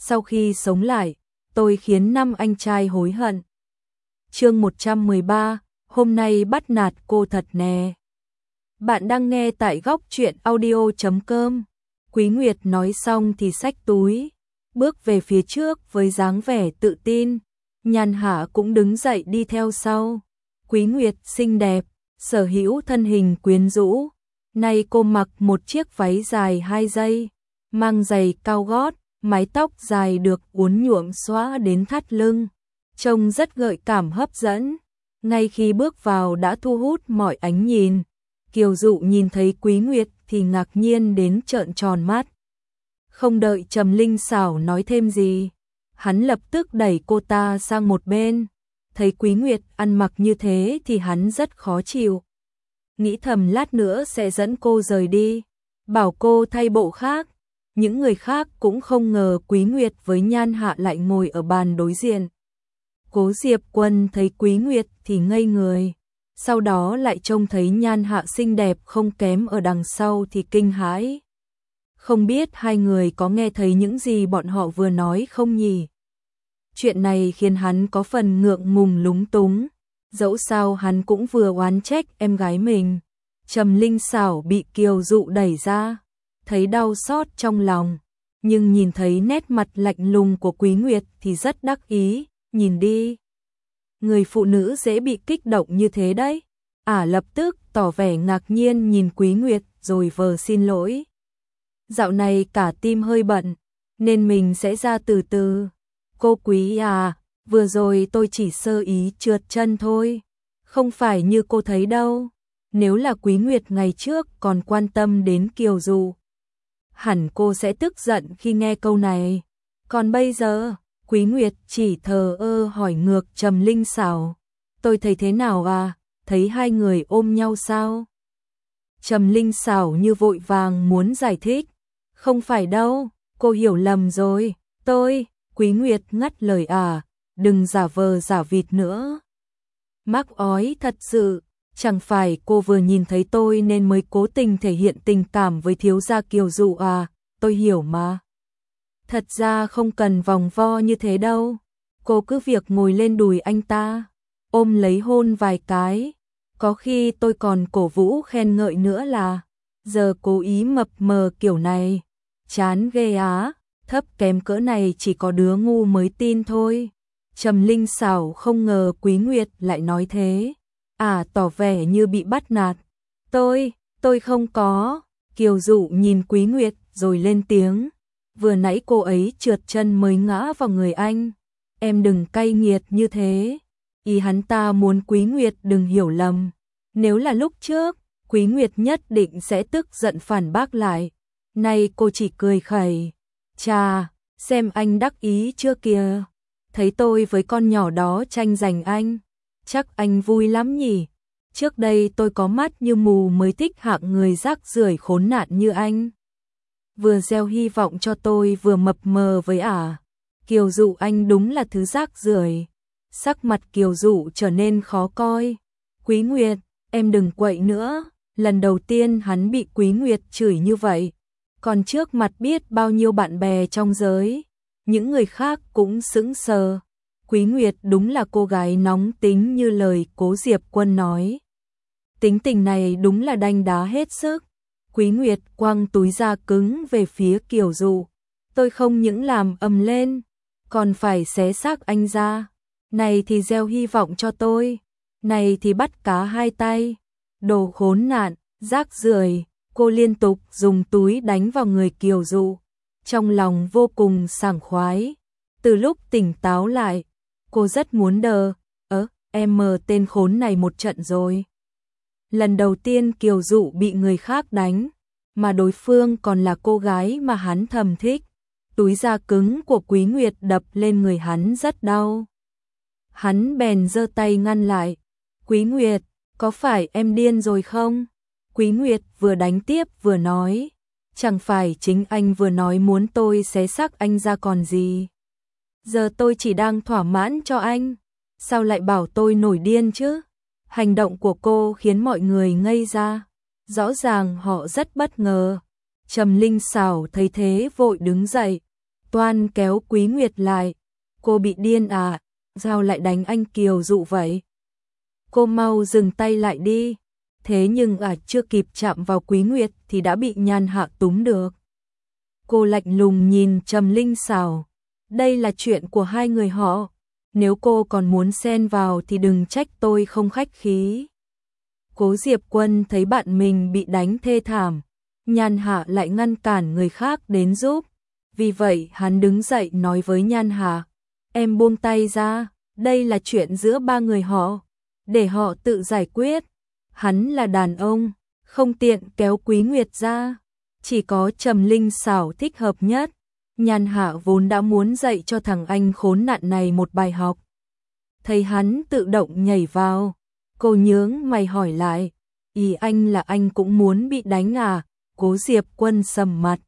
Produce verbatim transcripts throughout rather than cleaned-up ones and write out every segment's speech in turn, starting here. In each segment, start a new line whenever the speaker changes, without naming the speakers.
sau khi sống lại, tôi khiến năm anh trai hối hận. Chương một trăm mười ba, hôm nay bắt nạt cô thật nè. Bạn đang nghe tại góc truyện audio chấm com. Quý Nguyệt nói xong thì xách túi, bước về phía trước với dáng vẻ tự tin. Nhan Hạ cũng đứng dậy đi theo sau. Quý Nguyệt xinh đẹp, sở hữu thân hình quyến rũ. Nay cô mặc một chiếc váy dài hai dây, mang giày cao gót, mái tóc dài được uốn nhuộm xõa đến thắt lưng, trông rất gợi cảm hấp dẫn. Ngay khi bước vào đã thu hút mọi ánh nhìn. Kiều Dụ nhìn thấy Quý Nguyệt thì ngạc nhiên đến trợn tròn mắt. Không đợi Trầm Linh Xảo nói thêm gì, hắn lập tức đẩy cô ta sang một bên. Thấy Quý Nguyệt ăn mặc như thế thì hắn rất khó chịu. Nghĩ thầm lát nữa sẽ dẫn cô rời đi, bảo cô thay bộ khác. Những người khác cũng không ngờ Quý Nguyệt với Nhan Hạ lại ngồi ở bàn đối diện. Cố Diệp Quân thấy Quý Nguyệt thì ngây người, sau đó lại trông thấy Nhan Hạ xinh đẹp không kém ở đằng sau thì kinh hãi. Không biết hai người có nghe thấy những gì bọn họ vừa nói không nhỉ? Chuyện này khiến hắn có phần ngượng ngùng lúng túng, dẫu sao hắn cũng vừa oán trách em gái mình. Trầm Linh Xảo bị Kiều Dụ đẩy ra, thấy đau xót trong lòng, nhưng nhìn thấy nét mặt lạnh lùng của Quý Nguyệt thì rất đắc ý. Nhìn đi, người phụ nữ dễ bị kích động như thế đấy. Ả lập tức tỏ vẻ ngạc nhiên nhìn Quý Nguyệt rồi vờ xin lỗi. Dạo này cả tim hơi bận, nên mình sẽ ra từ từ. Cô Quý à, vừa rồi tôi chỉ sơ ý trượt chân thôi, không phải như cô thấy đâu. Nếu là Quý Nguyệt ngày trước còn quan tâm đến Kiều Dụ, hẳn cô sẽ tức giận khi nghe câu này. Còn bây giờ, Quý Nguyệt chỉ thờ ơ hỏi ngược Trầm Linh Xảo. Tôi thấy thế nào à, thấy hai người ôm nhau sao? Trầm Linh Xảo như vội vàng muốn giải thích. Không phải đâu, cô hiểu lầm rồi, tôi, Quý Nguyệt ngắt lời à, đừng giả vờ giả vịt nữa. Mắc ói thật sự, chẳng phải cô vừa nhìn thấy tôi nên mới cố tình thể hiện tình cảm với thiếu gia Kiều Dụ à, tôi hiểu mà. Thật ra không cần vòng vo như thế đâu, cô cứ việc ngồi lên đùi anh ta, ôm lấy hôn vài cái, có khi tôi còn cổ vũ khen ngợi nữa là, giờ cố ý mập mờ kiểu này, chán ghê á, thấp kém cỡ này chỉ có đứa ngu mới tin thôi. Trầm Linh Xảo không ngờ Quý Nguyệt lại nói thế, à tỏ vẻ như bị bắt nạt. Tôi, tôi không có. Kiều Dụ nhìn Quý Nguyệt rồi lên tiếng. Vừa nãy cô ấy trượt chân mới ngã vào người anh. Em đừng cay nghiệt như thế. Ý hắn ta muốn Quý Nguyệt đừng hiểu lầm. Nếu là lúc trước, Quý Nguyệt nhất định sẽ tức giận phản bác lại. Nay cô chỉ cười khẩy. Chà, xem anh đắc ý chưa kìa. Thấy tôi với con nhỏ đó tranh giành anh. Chắc anh vui lắm nhỉ. Trước đây tôi có mắt như mù mới thích hạng người rác rưởi khốn nạn như anh. Vừa gieo hy vọng cho tôi vừa mập mờ với ả. Kiều Dụ anh đúng là thứ rác rưởi. Sắc mặt Kiều Dụ trở nên khó coi. Quý Nguyệt, em đừng quậy nữa. Lần đầu tiên hắn bị Quý Nguyệt chửi như vậy. Còn trước mặt biết bao nhiêu bạn bè trong giới. Những người khác cũng sững sờ. Quý Nguyệt đúng là cô gái nóng tính như lời Cố Diệp Quân nói. Tính tình này đúng là đanh đá hết sức. Quý Nguyệt quăng túi da cứng về phía Kiều Dụ. Tôi không những làm ầm lên, còn phải xé xác anh ra. Này thì gieo hy vọng cho tôi, này thì bắt cá hai tay. Đồ khốn nạn, rác rưởi. Cô liên tục dùng túi đánh vào người Kiều Dụ. Trong lòng vô cùng sảng khoái. Từ lúc tỉnh táo lại, cô rất muốn đờ. Ớ, em mờ tên khốn này một trận rồi. Lần đầu tiên Kiều Dụ bị người khác đánh, mà đối phương còn là cô gái mà hắn thầm thích. Túi da cứng của Quý Nguyệt đập lên người hắn rất đau. Hắn bèn giơ tay ngăn lại. Quý Nguyệt, có phải em điên rồi không? Quý Nguyệt vừa đánh tiếp vừa nói. Chẳng phải chính anh vừa nói muốn tôi xé xác anh ra còn gì. Giờ tôi chỉ đang thỏa mãn cho anh. Sao lại bảo tôi nổi điên chứ? Hành động của cô khiến mọi người ngây ra. Rõ ràng họ rất bất ngờ. Trầm Linh Xảo thấy thế vội đứng dậy. toan kéo Quý Nguyệt lại. Cô bị điên à, sao lại đánh anh Kiều Dụ vậy? Cô mau dừng tay lại đi. Thế nhưng à chưa kịp chạm vào Quý Nguyệt thì đã bị Nhan Hạ túm được. Cô lạnh lùng nhìn Trầm Linh Sảo. Đây là chuyện của hai người họ. Nếu cô còn muốn xen vào thì đừng trách tôi không khách khí. Cố Diệp Quân thấy bạn mình bị đánh thê thảm. Nhan Hạ lại ngăn cản người khác đến giúp. Vì vậy hắn đứng dậy nói với Nhan Hạ. Em buông tay ra, đây là chuyện giữa ba người họ. Để họ tự giải quyết. Hắn là đàn ông, không tiện kéo Quý Nguyệt ra. Chỉ có Trầm Linh Sảo thích hợp nhất. Nhan Hạ vốn đã muốn dạy cho thằng anh khốn nạn này một bài học. Thấy hắn tự động nhảy vào. Cô nhướng mày hỏi lại. Ý anh là anh cũng muốn bị đánh à? Cố Diệp Quân sầm mặt.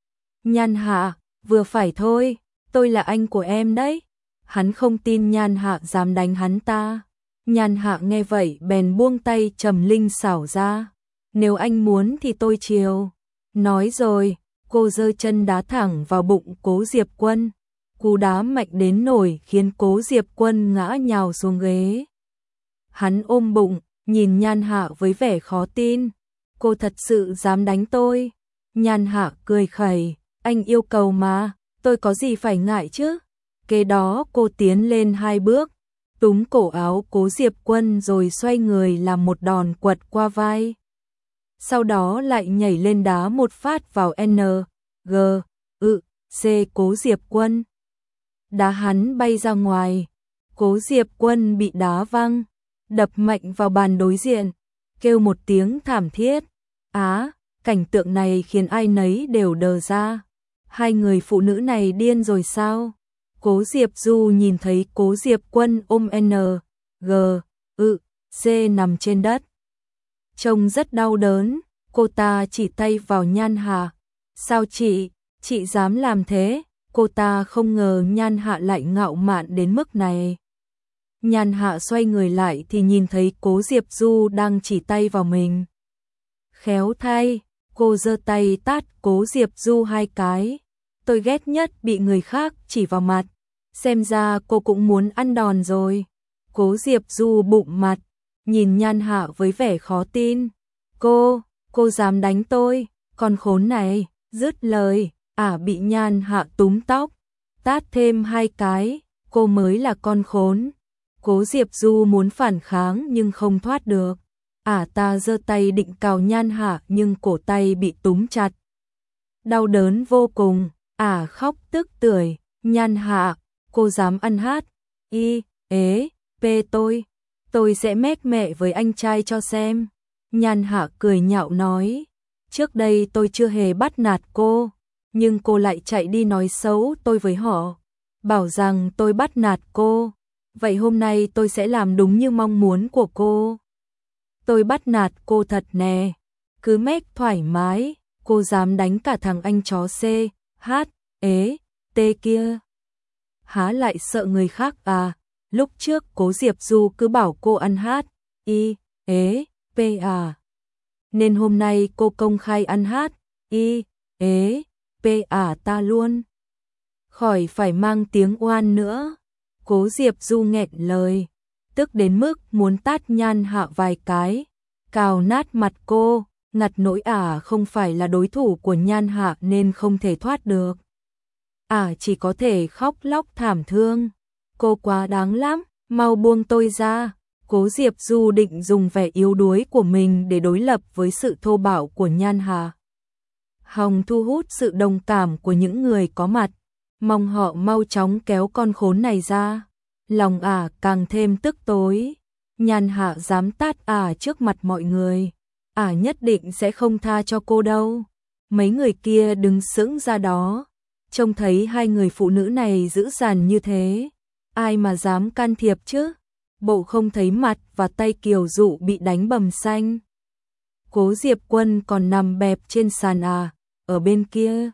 Nhan Hạ, vừa phải thôi, tôi là anh của em đấy. Hắn không tin Nhan Hạ dám đánh hắn ta. Nhan Hạ nghe vậy bèn buông tay Trầm Linh Sảo ra. Nếu anh muốn thì tôi chiều. Nói rồi, cô giơ chân đá thẳng vào bụng Cố Diệp Quân. Cú đá mạnh đến nổi khiến Cố Diệp Quân ngã nhào xuống ghế. Hắn ôm bụng, nhìn Nhan Hạ với vẻ khó tin. Cô thật sự dám đánh tôi? Nhan Hạ cười khẩy. Anh yêu cầu mà, tôi có gì phải ngại chứ? Kế đó cô tiến lên hai bước, túm cổ áo Cố Diệp Quân rồi xoay người làm một đòn quật qua vai. Sau đó lại nhảy lên đá một phát vào N, G, ự, C Cố Diệp Quân. Đá hắn bay ra ngoài. Cố Diệp Quân bị đá văng, đập mạnh vào bàn đối diện, kêu một tiếng thảm thiết. Á, cảnh tượng này khiến ai nấy đều đờ ra. Hai người phụ nữ này điên rồi sao? Cố Diệp Du nhìn thấy Cố Diệp Quân ôm N, G, ự, C nằm trên đất. Trông rất đau đớn, cô ta chỉ tay vào Nhan Hạ. Sao chị, chị dám làm thế? Cô ta không ngờ Nhan Hạ lại ngạo mạn đến mức này. Nhan Hạ xoay người lại thì nhìn thấy Cố Diệp Du đang chỉ tay vào mình. Khéo thay, cô giơ tay tát Cố Diệp Du hai cái. Tôi ghét nhất bị người khác chỉ vào mặt. Xem ra cô cũng muốn ăn đòn rồi. Cố Diệp Du bụng mặt, nhìn Nhan Hạ với vẻ khó tin. Cô, cô dám đánh tôi, con khốn này. Dứt lời, ả bị Nhan Hạ túm tóc, tát thêm hai cái. Cô mới là con khốn. Cố Diệp Du muốn phản kháng nhưng không thoát được. Ả ta giơ tay định cào Nhan Hạ nhưng cổ tay bị túm chặt. Đau đớn vô cùng, ả khóc tức tưởi. Nhan Hạ, cô dám ăn hát, y, ế, pê tôi. Tôi sẽ mét mẹ với anh trai cho xem. Nhan Hạ cười nhạo nói. Trước đây tôi chưa hề bắt nạt cô, nhưng cô lại chạy đi nói xấu tôi với họ. Bảo rằng tôi bắt nạt cô. Vậy hôm nay tôi sẽ làm đúng như mong muốn của cô. Tôi bắt nạt cô thật nè. Cứ mét thoải mái, cô dám đánh cả thằng anh chó C, H, ế, T kia. Há lại sợ người khác à? Lúc trước Cố Diệp Du cứ bảo cô ăn hát, y, ế, p à. Nên hôm nay cô công khai ăn hát, y, ế, p à ta luôn. Khỏi phải mang tiếng oan nữa. Cố Diệp Du nghẹn lời, tức đến mức muốn tát Nhan Hạ vài cái, cào nát mặt cô, ngặt nỗi ả không phải là đối thủ của Nhan Hạ nên không thể thoát được. Ả chỉ có thể khóc lóc thảm thương. Cô quá đáng lắm, mau buông tôi ra. Cố Diệp Du định dùng vẻ yếu đuối của mình để đối lập với sự thô bạo của Nhan Hạ. Hòng thu hút sự đồng cảm của những người có mặt, mong họ mau chóng kéo con khốn này ra. Lòng ả càng thêm tức tối. Nhan Hạ dám tát ả trước mặt mọi người, ả nhất định sẽ không tha cho cô đâu. Mấy người kia đứng sững ra đó, trông thấy hai người phụ nữ này dữ dằn như thế, ai mà dám can thiệp chứ? Bộ không thấy mặt và tay Kiều Dụ bị đánh bầm xanh. Cố Diệp Quân còn nằm bẹp trên sàn à, ở bên kia.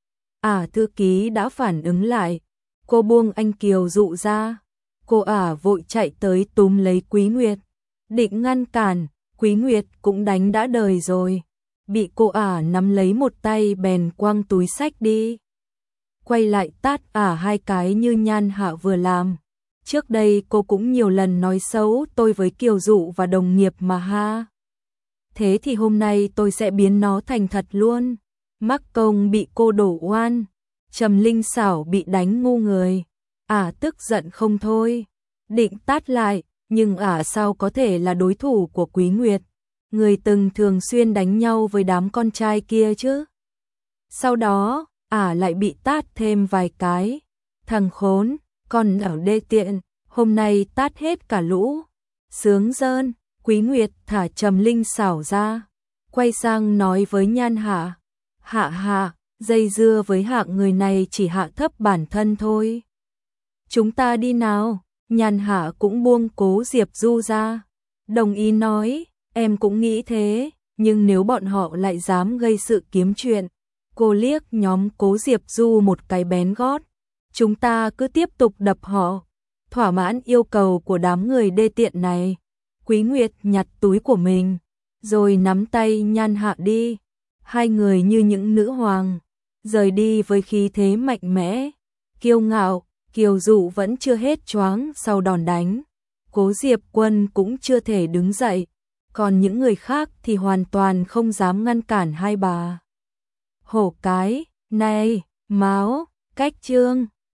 Ả thư ký đã phản ứng lại, cô buông anh Kiều Dụ ra. Cô ả vội chạy tới túm lấy Quý Nguyệt, định ngăn cản. Quý Nguyệt cũng đánh đã đời rồi, bị cô ả nắm lấy một tay bèn quăng túi xách đi. quay lại tát ả hai cái như Nhan Hạ vừa làm. Trước đây cô cũng nhiều lần nói xấu tôi với Kiều Dụ và đồng nghiệp mà ha. Thế thì hôm nay tôi sẽ biến nó thành thật luôn. Mắc Công bị cô đổ oan, Trầm Linh Xảo bị đánh ngu người. Ả tức giận không thôi, định tát lại, nhưng ả sao có thể là đối thủ của Quý Nguyệt, người từng thường xuyên đánh nhau với đám con trai kia chứ. Sau đó, ả lại bị tát thêm vài cái. Thằng khốn, còn ở đê tiện, hôm nay tát hết cả lũ. Sướng rơn. Quý Nguyệt thả Trầm Linh Xảo ra, quay sang nói với Nhan Hạ. Hạ hạ, dây dưa với hạng người này chỉ hạ thấp bản thân thôi. Chúng ta đi nào. Nhan Hạ cũng buông Cố Diệp Du ra, đồng ý nói, em cũng nghĩ thế, nhưng nếu bọn họ lại dám gây sự kiếm chuyện. Cô liếc nhóm Cố Diệp Du một cái bén gót. Chúng ta cứ tiếp tục đập họ, thỏa mãn yêu cầu của đám người đê tiện này. Quý Nguyệt nhặt túi của mình, rồi nắm tay Nhan Hạ đi. Hai người như những nữ hoàng, rời đi với khí thế mạnh mẽ, kiêu ngạo. Kiều Dụ vẫn chưa hết choáng sau đòn đánh. Cố Diệp Quân cũng chưa thể đứng dậy, còn những người khác thì hoàn toàn không dám ngăn cản hai bà. Hổ cái, này, Máu, Cách Trương.